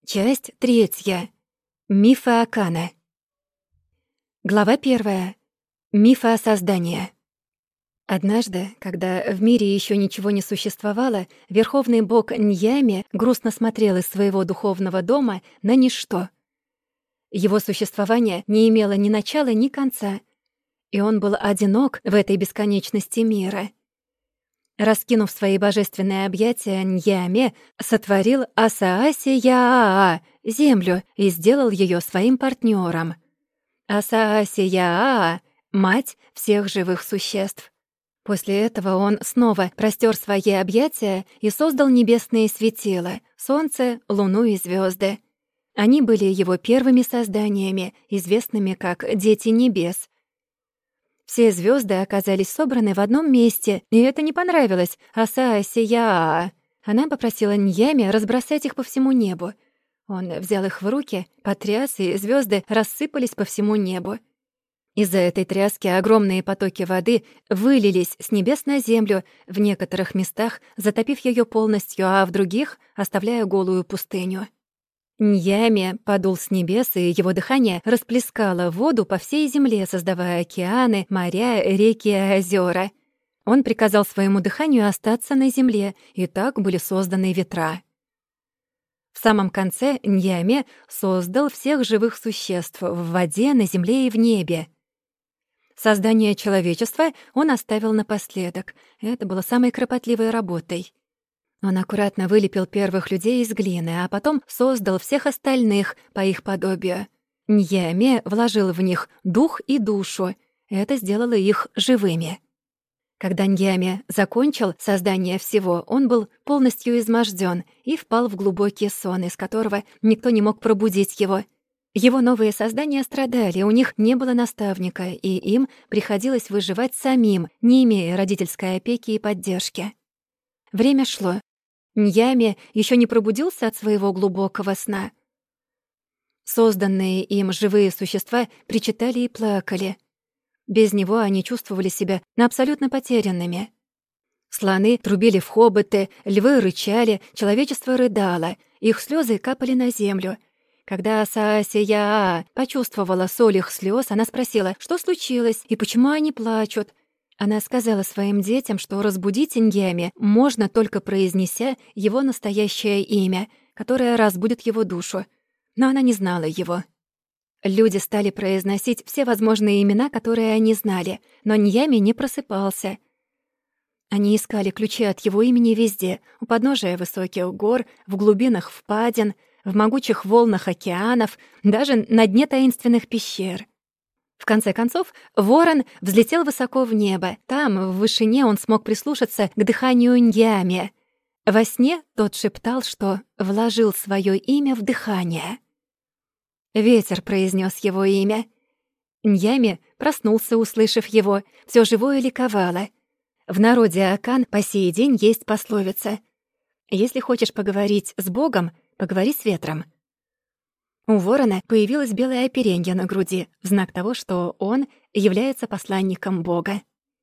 Часть 3. Мифы Акана. Глава 1. Мифы о создании. Однажды, когда в мире еще ничего не существовало, верховный бог Ньяме грустно смотрел из своего духовного дома на ничто. Его существование не имело ни начала, ни конца, и он был одинок в этой бесконечности мира. Раскинув свои божественные объятия, Ньяме сотворил Асааси-Яаа, землю, и сделал ее своим партнером. Асааси-Яаа — мать всех живых существ. После этого он снова простер свои объятия и создал небесные светила — солнце, луну и звезды. Они были его первыми созданиями, известными как «дети небес». Все звезды оказались собраны в одном месте, и это не понравилось Асааси-Яаа. Она попросила Ньяме разбросать их по всему небу. Он взял их в руки, потряс, и звезды рассыпались по всему небу. Из-за этой тряски огромные потоки воды вылились с небес на землю, в некоторых местах затопив ее полностью, а в других — оставляя голую пустыню. Ньяме подул с небес, и его дыхание расплескало воду по всей земле, создавая океаны, моря, реки и озера. Он приказал своему дыханию остаться на земле, и так были созданы ветра. В самом конце Ньяме создал всех живых существ в воде, на земле и в небе. Создание человечества он оставил напоследок. Это было самой кропотливой работой. Он аккуратно вылепил первых людей из глины, а потом создал всех остальных по их подобию. Ньяме вложил в них дух и душу. Это сделало их живыми. Когда Ньяме закончил создание всего, он был полностью измождён и впал в глубокий сон, из которого никто не мог пробудить его. Его новые создания страдали, у них не было наставника, и им приходилось выживать самим, не имея родительской опеки и поддержки. Время шло. Ньяме еще не пробудился от своего глубокого сна. Созданные им живые существа причитали и плакали. Без него они чувствовали себя абсолютно потерянными. Слоны трубили в хоботы, львы рычали, человечество рыдало, их слезы капали на землю. Когда Асааси-Яаа почувствовала соль их слез, она спросила, что случилось и почему они плачут. Она сказала своим детям, что разбудить Ньяме можно только произнеся его настоящее имя, которое разбудит его душу. Но она не знала его. Люди стали произносить все возможные имена, которые они знали, но Ньяме не просыпался. Они искали ключи от его имени везде, у подножия высоких гор, в глубинах впадин, в могучих волнах океанов, даже на дне таинственных пещер. В конце концов, ворон взлетел высоко в небо. Там, в вышине, он смог прислушаться к дыханию Ньяме. Во сне тот шептал, что вложил своё имя в дыхание. Ветер произнес его имя. Ньяме проснулся, услышав его. Всё живое ликовало. В народе Акан по сей день есть пословица: «Если хочешь поговорить с Богом, поговори с ветром». У ворона появилось белое оперенье на груди, в знак того, что он является посланником Бога.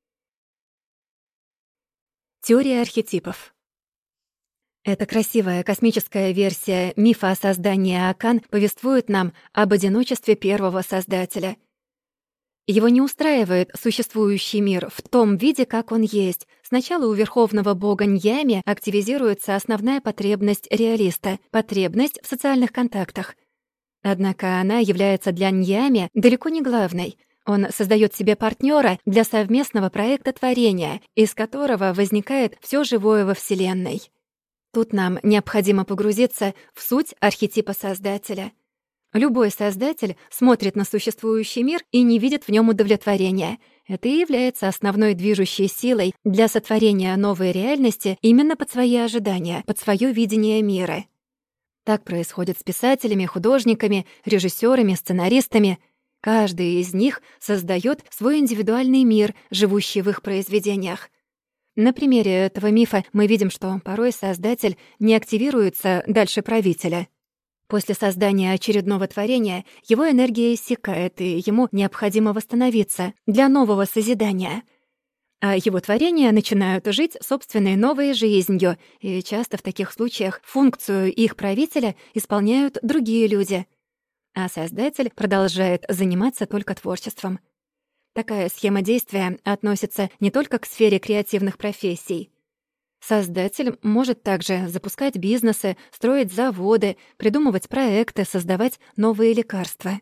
Теория архетипов. Эта красивая космическая версия мифа о создании Акан повествует нам об одиночестве первого создателя. Его не устраивает существующий мир в том виде, как он есть. Сначала у верховного бога Ньяме активизируется основная потребность реалиста — потребность в социальных контактах. Однако она является для Ньяме далеко не главной. Он создаёт себе партнёра для совместного проекта творения, из которого возникает всё живое во Вселенной. Тут нам необходимо погрузиться в суть архетипа Создателя. Любой Создатель смотрит на существующий мир и не видит в нём удовлетворения. Это и является основной движущей силой для сотворения новой реальности именно под свои ожидания, под своё видение мира. Так происходит с писателями, художниками, режиссёрами, сценаристами. Каждый из них создаёт свой индивидуальный мир, живущий в их произведениях. На примере этого мифа мы видим, что порой Создатель не активируется дальше правителя. После создания очередного творения его энергия иссякает, и ему необходимо восстановиться для нового созидания. а его творения начинают жить собственной новой жизнью, и часто в таких случаях функцию их правителя исполняют другие люди, а Создатель продолжает заниматься только творчеством. Такая схема действия относится не только к сфере креативных профессий. Создатель может также запускать бизнесы, строить заводы, придумывать проекты, создавать новые лекарства.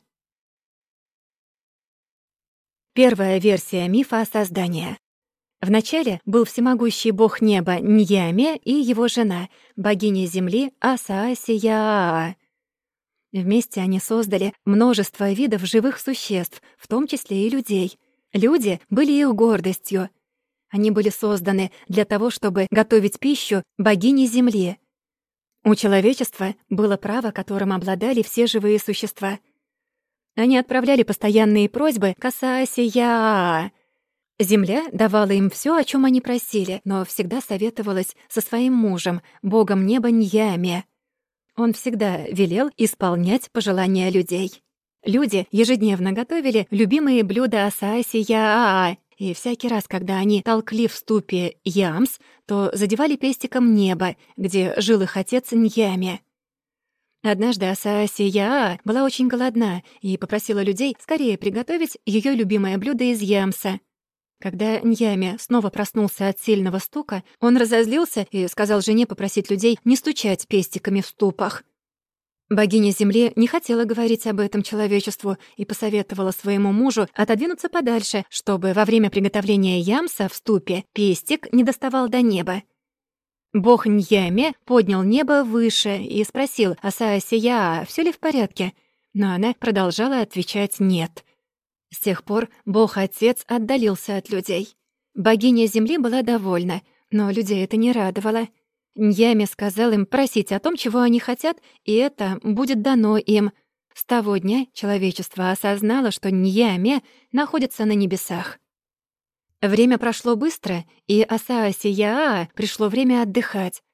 Первая версия мифа о создании. Вначале был всемогущий бог неба Ньяме и его жена, богиня земли Асаасия-Аа. Вместе они создали множество видов живых существ, в том числе и людей. Люди были их гордостью. Они были созданы для того, чтобы готовить пищу богине земли. У человечества было право, которым обладали все живые существа. Они отправляли постоянные просьбы к Асаасия-Аа. Земля давала им все, о чем они просили, но всегда советовалась со своим мужем, богом неба Ньяме. Он всегда велел исполнять пожелания людей. Люди ежедневно готовили любимые блюда Асаасия-Аа, и всякий раз, когда они толкли в ступе ямс, то задевали пестиком небо, где жил их отец Ньяме. Однажды Асаасия-Аа была очень голодна и попросила людей скорее приготовить ее любимое блюдо из ямса. Когда Ньяме снова проснулся от сильного стука, он разозлился и сказал жене попросить людей не стучать пестиками в ступах. Богиня Земли не хотела говорить об этом человечеству и посоветовала своему мужу отодвинуться подальше, чтобы во время приготовления ямса в ступе пестик не доставал до неба. Бог Ньяме поднял небо выше и спросил Асаасия, всё ли в порядке, но она продолжала отвечать «нет». С тех пор Бог-Отец отдалился от людей. Богиня Земли была довольна, но людей это не радовало. Ньяме сказал им просить о том, чего они хотят, и это будет дано им. С того дня человечество осознало, что Ньяме находится на небесах. Время прошло быстро, и Асаасия пришло время отдыхать.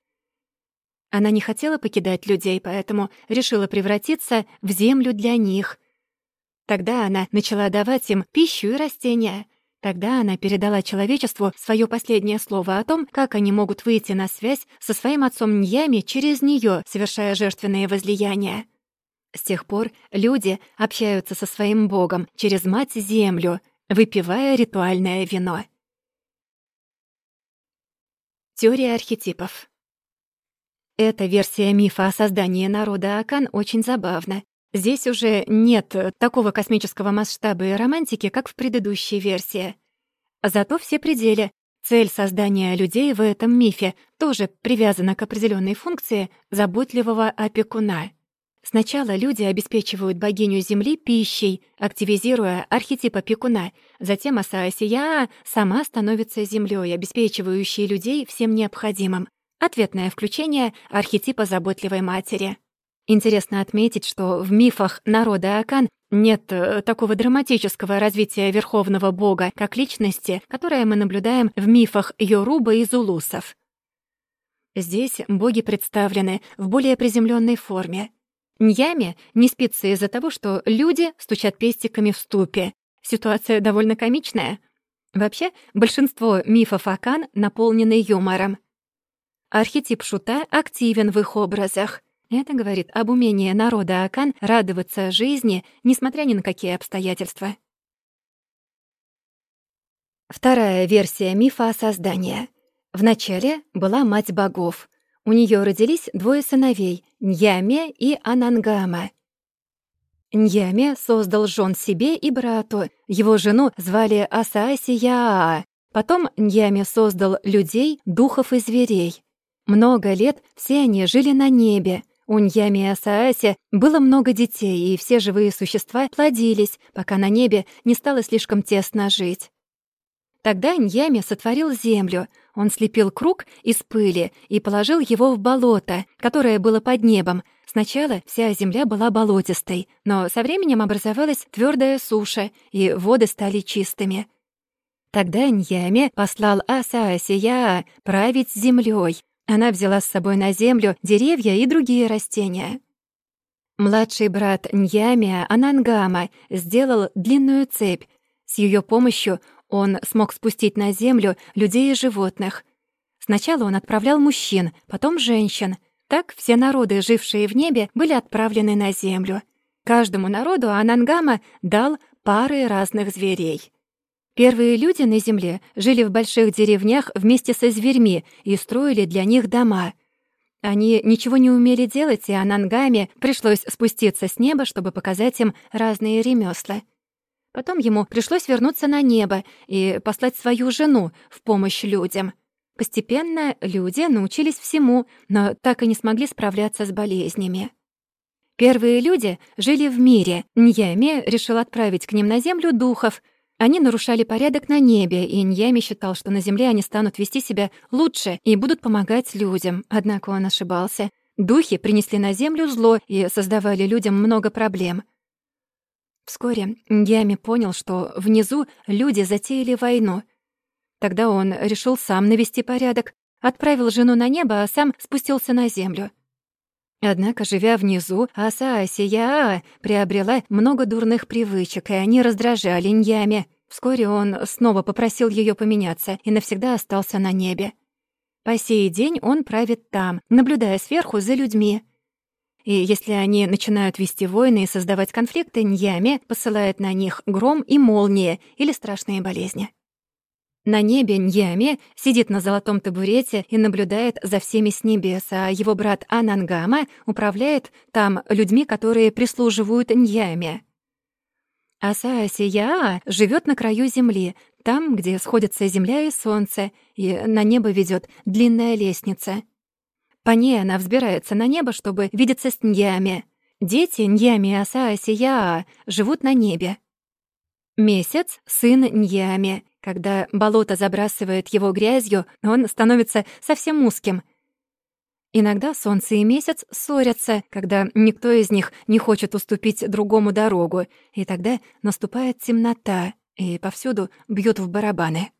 Она не хотела покидать людей, поэтому решила превратиться в землю для них. Тогда она начала давать им пищу и растения. Тогда она передала человечеству своё последнее слово о том, как они могут выйти на связь со своим отцом Ньяме через неё, совершая жертвенные возлияния. С тех пор люди общаются со своим богом через Мать-Землю, выпивая ритуальное вино. Теория архетипов. Эта версия мифа о создании народа Акан очень забавна. Здесь уже нет такого космического масштаба и романтики, как в предыдущей версии. Зато все пределы. Цель создания людей в этом мифе тоже привязана к определенной функции заботливого опекуна. Сначала люди обеспечивают богиню Земли пищей, активизируя архетип опекуна. Затем Асаасия сама становится землей, обеспечивающей людей всем необходимым. Ответное включение архетипа заботливой матери. Интересно отметить, что в мифах народа Акан нет такого драматического развития верховного бога как личности, которое мы наблюдаем в мифах Йоруба и зулусов. Здесь боги представлены в более приземленной форме. Ньяме не спится из-за того, что люди стучат пестиками в ступе. Ситуация довольно комичная. Вообще, большинство мифов Акан наполнены юмором. Архетип шута активен в их образах. Это говорит об умении народа Акан радоваться жизни, несмотря ни на какие обстоятельства. Вторая версия мифа о создании. Вначале была мать богов. У неё родились двое сыновей — Ньяме и Анангама. Ньяме создал жен себе и брату. Его жену звали Асаасия. Потом Ньяме создал людей, духов и зверей. Много лет все они жили на небе. У Ньяме и Асааси было много детей, и все живые существа плодились, пока на небе не стало слишком тесно жить. Тогда Ньяме сотворил землю. Он слепил круг из пыли и положил его в болото, которое было под небом. Сначала вся земля была болотистой, но со временем образовалась твёрдая суша, и воды стали чистыми. Тогда Ньяме послал Асаасия править землёй. Она взяла с собой на землю деревья и другие растения. Младший брат Ньяме, Анангама, сделал длинную цепь. С её помощью Он смог спустить на землю людей и животных. Сначала он отправлял мужчин, потом женщин. Так все народы, жившие в небе, были отправлены на землю. Каждому народу Анангама дал пары разных зверей. Первые люди на земле жили в больших деревнях вместе со зверьми и строили для них дома. Они ничего не умели делать, и Анангаме пришлось спуститься с неба, чтобы показать им разные ремёсла. Потом ему пришлось вернуться на небо и послать свою жену в помощь людям. Постепенно люди научились всему, но так и не смогли справляться с болезнями. Первые люди жили в мире. Ньями решил отправить к ним на землю духов. Они нарушали порядок на небе, и Ньями считал, что на земле они станут вести себя лучше и будут помогать людям. Однако он ошибался. Духи принесли на землю зло и создавали людям много проблем. Вскоре Ньями понял, что внизу люди затеяли войну. Тогда он решил сам навести порядок, отправил жену на небо, а сам спустился на землю. Однако, живя внизу, Асаа-Сияа приобрела много дурных привычек, и они раздражали Ньями. Вскоре он снова попросил ее поменяться и навсегда остался на небе. По сей день он правит там, наблюдая сверху за людьми. И если они начинают вести войны и создавать конфликты, Ньями посылает на них гром и молнии или страшные болезни. На небе Ньями сидит на золотом табурете и наблюдает за всеми с небес, а его брат Анангама управляет там людьми, которые прислуживают Ньями. Асаа-Сияа живет на краю земли, там, где сходятся земля и солнце, и на небо ведет длинная лестница. По ней она взбирается на небо, чтобы видеться с Ньями. Дети Ньями и Асаа-Сияа живут на небе. Месяц — сын Ньями. Когда болото забрасывает его грязью, он становится совсем узким. Иногда солнце и месяц ссорятся, когда никто из них не хочет уступить другому дорогу, и тогда наступает темнота, и повсюду бьют в барабаны.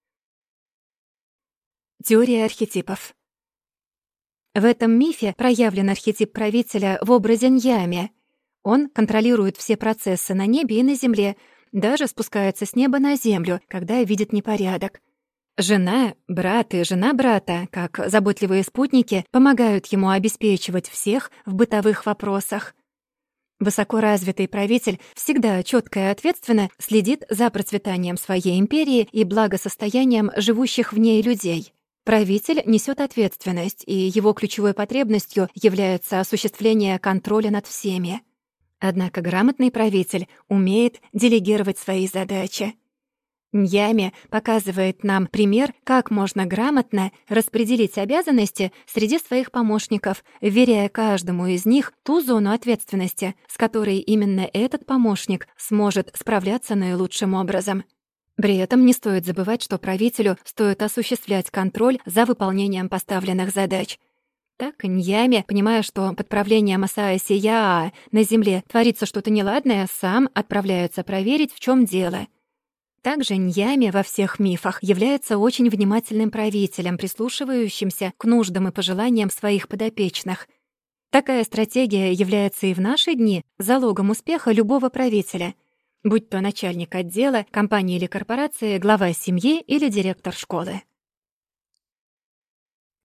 Теория архетипов. В этом мифе проявлен архетип правителя в образе Ньями. Он контролирует все процессы на небе и на земле, даже спускается с неба на землю, когда видит непорядок. Жена, брат и жена брата, как заботливые спутники, помогают ему обеспечивать всех в бытовых вопросах. Высокоразвитый правитель всегда чётко и ответственно следит за процветанием своей империи и благосостоянием живущих в ней людей. Правитель несёт ответственность, и его ключевой потребностью является осуществление контроля над всеми. Однако грамотный правитель умеет делегировать свои задачи. Ньями показывает нам пример, как можно грамотно распределить обязанности среди своих помощников, вверяя каждому из них ту зону ответственности, с которой именно этот помощник сможет справляться наилучшим образом. При этом не стоит забывать, что правителю стоит осуществлять контроль за выполнением поставленных задач. Так Ньями, понимая, что под правлением Асаа-Сияа на земле творится что-то неладное, сам отправляется проверить, в чем дело. Также Ньями во всех мифах является очень внимательным правителем, прислушивающимся к нуждам и пожеланиям своих подопечных. Такая стратегия является и в наши дни залогом успеха любого правителя, будь то начальник отдела, компании или корпорации, глава семьи или директор школы.